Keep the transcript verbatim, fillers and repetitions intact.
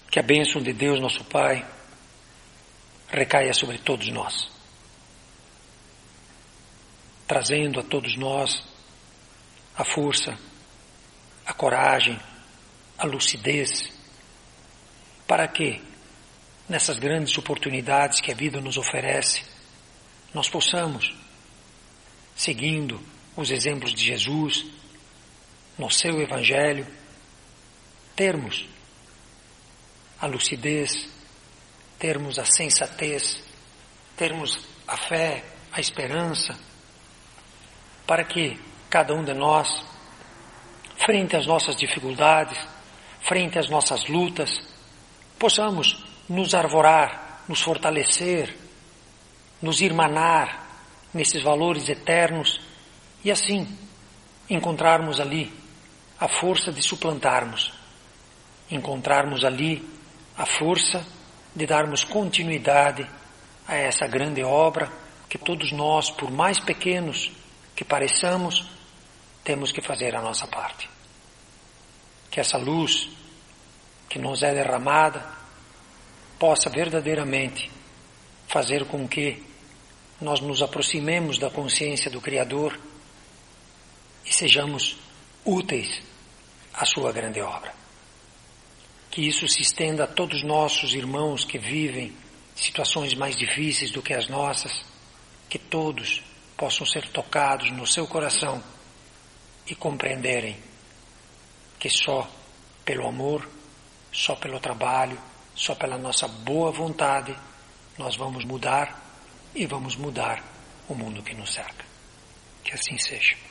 Que a bênção de Deus, nosso Pai, recaia sobre todos nós, trazendo a todos nós a força, a coragem, a lucidez, para que, nessas grandes oportunidades que a vida nos oferece, nós possamos, seguindo os exemplos de Jesus, no seu Evangelho, termos a lucidez, termos a sensatez, termos a fé, a esperança, para que cada um de nós, frente às nossas dificuldades, frente às nossas lutas, possamos nos arvorar, nos fortalecer, nos irmanar nesses valores eternos e assim encontrarmos ali a força de suplantarmos, encontrarmos ali a força de darmos continuidade a essa grande obra que todos nós, por mais pequenos que pareçamos, temos que fazer a nossa parte. Que essa luz que nos é derramada possa verdadeiramente fazer com que nós nos aproximemos da consciência do Criador e sejamos úteis à sua grande obra. Que isso se estenda a todos os nossos irmãos que vivem situações mais difíceis do que as nossas, que todos possam ser tocados no seu coração e compreenderem que só pelo amor, só pelo trabalho, só pela nossa boa vontade, nós vamos mudar e vamos mudar o mundo que nos cerca. Que assim seja.